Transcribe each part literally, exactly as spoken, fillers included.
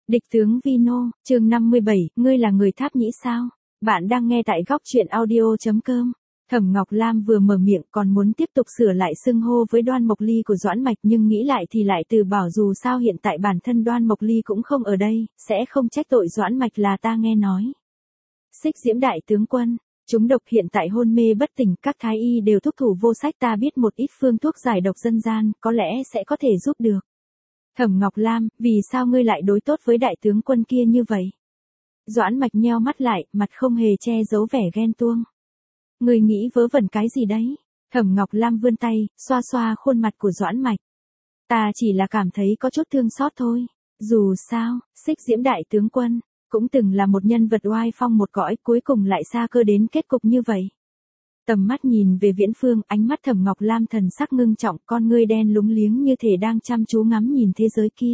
Địch tướng Vino, chương năm mươi bảy, ngươi là người Tháp Nhĩ sao? Bạn đang nghe tại góc truyện audio chấm com. Thẩm Ngọc Lam vừa mở miệng còn muốn tiếp tục sửa lại xưng hô với Đoan Mộc Ly của Doãn Mạch, nhưng nghĩ lại thì lại từ bảo dù sao hiện tại bản thân Đoan Mộc Ly cũng không ở đây, sẽ không trách tội Doãn Mạch là ta nghe nói. Xích Diễm đại tướng quân, chúng độc hiện tại hôn mê bất tỉnh, các thái y đều thúc thủ vô sách, ta biết một ít phương thuốc giải độc dân gian, có lẽ sẽ có thể giúp được. Thẩm Ngọc Lam, vì sao ngươi lại đối tốt với đại tướng quân kia như vậy? Doãn Mạch nheo mắt lại, mặt không hề che giấu vẻ ghen tuông. Ngươi nghĩ vớ vẩn cái gì đấy? Thẩm Ngọc Lam vươn tay, xoa xoa khuôn mặt của Doãn Mạch. Ta chỉ là cảm thấy có chút thương xót thôi. Dù sao, Xích Diễm đại tướng quân cũng từng là một nhân vật oai phong một cõi, cuối cùng lại xa cơ đến kết cục như vậy. Tầm mắt nhìn về viễn phương, ánh mắt Thẩm Ngọc Lam thần sắc ngưng trọng, con ngươi đen lúng liếng như thể đang chăm chú ngắm nhìn thế giới kia.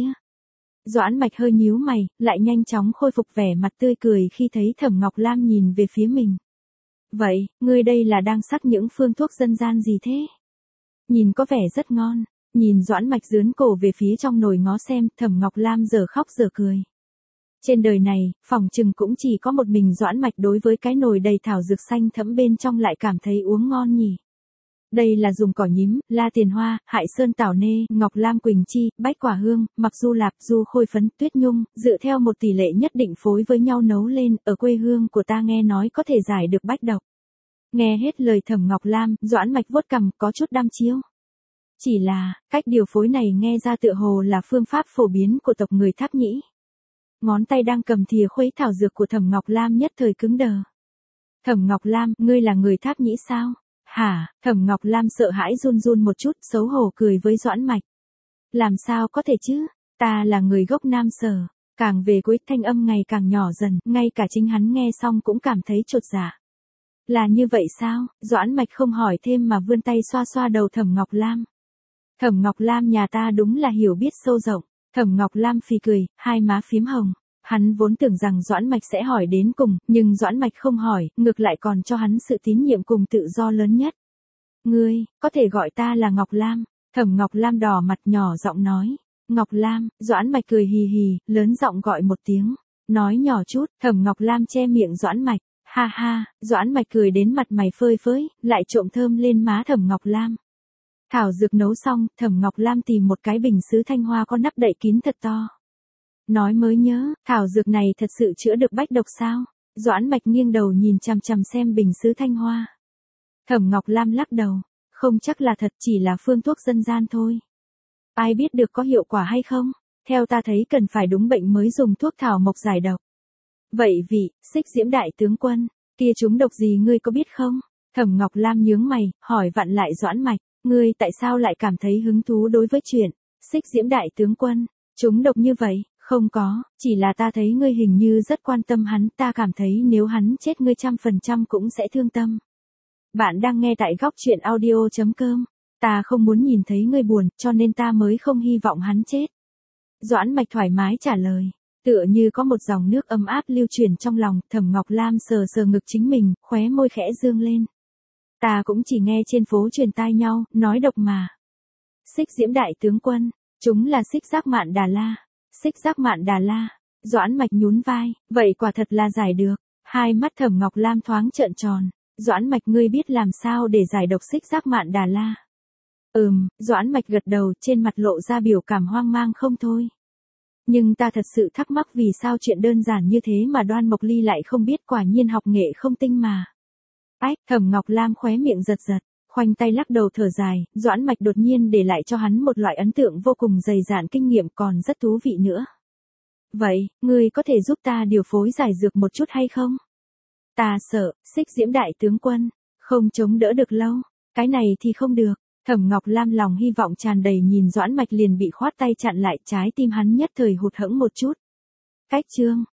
Doãn Mạch hơi nhíu mày, lại nhanh chóng khôi phục vẻ mặt tươi cười khi thấy Thẩm Ngọc Lam nhìn về phía mình. Vậy, ngươi đây là đang sắc những phương thuốc dân gian gì thế? Nhìn có vẻ rất ngon. Nhìn Doãn Mạch dướn cổ về phía trong nồi ngó xem, Thẩm Ngọc Lam giờ khóc giờ cười. Trên đời này, phỏng chừng cũng chỉ có một mình Doãn Mạch đối với cái nồi đầy thảo dược xanh thẫm bên trong lại cảm thấy uống ngon nhỉ. Đây là dùng cỏ nhím, la tiền hoa, hại sơn tảo nê, ngọc lam quỳnh chi, bách quả hương, mặc du lạp, du khôi phấn, tuyết nhung, dựa theo một tỷ lệ nhất định phối với nhau nấu lên, ở quê hương của ta nghe nói có thể giải được bách độc. Nghe hết lời Thẩm Ngọc Lam, Doãn Mạch vuốt cằm, có chút đăm chiêu. Chỉ là, cách điều phối này nghe ra tựa hồ là phương pháp phổ biến của tộc người Tháp Nhĩ. Ngón tay đang cầm thìa khuấy thảo dược của Thẩm Ngọc Lam nhất thời cứng đờ. Thẩm Ngọc Lam, ngươi là người Tháp Nhĩ sao? Hả? Thẩm Ngọc Lam sợ hãi run run một chút, xấu hổ cười với Doãn Mạch. Làm sao có thể chứ? Ta là người gốc Nam Sở. Càng về cuối thanh âm ngày càng nhỏ dần, ngay cả chính hắn nghe xong cũng cảm thấy chột dạ. Là như vậy sao? Doãn Mạch không hỏi thêm mà vươn tay xoa xoa đầu Thẩm Ngọc Lam. Thẩm Ngọc Lam nhà ta đúng là hiểu biết sâu rộng. Thẩm Ngọc Lam phì cười, hai má phím hồng. Hắn vốn tưởng rằng Doãn Mạch sẽ hỏi đến cùng, nhưng Doãn Mạch không hỏi, ngược lại còn cho hắn sự tín nhiệm cùng tự do lớn nhất. Ngươi, có thể gọi ta là Ngọc Lam. Thẩm Ngọc Lam đỏ mặt nhỏ giọng nói. Ngọc Lam, Doãn Mạch cười hì hì, lớn giọng gọi một tiếng. Nói nhỏ chút, Thẩm Ngọc Lam che miệng Doãn Mạch. Ha ha, Doãn Mạch cười đến mặt mày phơi phới, lại trộm thơm lên má Thẩm Ngọc Lam. Thảo dược nấu xong, Thẩm Ngọc Lam tìm một cái bình sứ thanh hoa có nắp đậy kín thật to. Nói mới nhớ, thảo dược này thật sự chữa được bách độc sao? Doãn Mạch nghiêng đầu nhìn chằm chằm xem bình sứ thanh hoa. Thẩm Ngọc Lam lắc đầu, không chắc là thật, chỉ là phương thuốc dân gian thôi. Ai biết được có hiệu quả hay không? Theo ta thấy cần phải đúng bệnh mới dùng thuốc thảo mộc giải độc. Vậy vị, Xích Diễm đại tướng quân, kia chúng độc gì ngươi có biết không? Thẩm Ngọc Lam nhướng mày, hỏi vặn lại Doãn Mạch, ngươi tại sao lại cảm thấy hứng thú đối với chuyện Xích Diễm đại tướng quân chúng độc như vậy? Không có, chỉ là ta thấy ngươi hình như rất quan tâm hắn, ta cảm thấy nếu hắn chết ngươi trăm phần trăm cũng sẽ thương tâm. Bạn đang nghe tại góc truyện audio chấm com. Ta không muốn nhìn thấy ngươi buồn, cho nên ta mới không hy vọng hắn chết. Doãn Mạch thoải mái trả lời, tựa như có một dòng nước ấm áp lưu truyền trong lòng. Thẩm Ngọc Lam sờ sờ ngực chính mình, khóe môi khẽ dương lên. Ta cũng chỉ nghe trên phố truyền tai nhau, nói độc mà. Xích Diễm đại tướng quân, chúng là xích giác mạn Đà La. Xích giác mạn Đà La. Doãn Mạch nhún vai, vậy quả thật là giải được. Hai mắt Thẩm Ngọc Lam thoáng trợn tròn. Doãn Mạch, ngươi biết làm sao để giải độc xích giác mạn Đà La? Ừm, Doãn Mạch gật đầu, trên mặt lộ ra biểu cảm hoang mang không thôi. Nhưng ta thật sự thắc mắc vì sao chuyện đơn giản như thế mà Đoan Mộc Ly lại không biết, quả nhiên học nghệ không tinh mà. Ách, Thẩm Ngọc Lam khóe miệng giật giật, khoanh tay lắc đầu thở dài. Doãn Mạch đột nhiên để lại cho hắn một loại ấn tượng vô cùng dày dạn, kinh nghiệm còn rất thú vị nữa. Vậy, ngươi có thể giúp ta điều phối giải dược một chút hay không? Ta sợ, Xích Diễm đại tướng quân không chống đỡ được lâu. Cái này thì không được. Thẩm Ngọc Lam lòng hy vọng tràn đầy nhìn Doãn Mạch liền bị khoát tay chặn lại, trái tim hắn nhất thời hụt hẫng một chút. Cách chương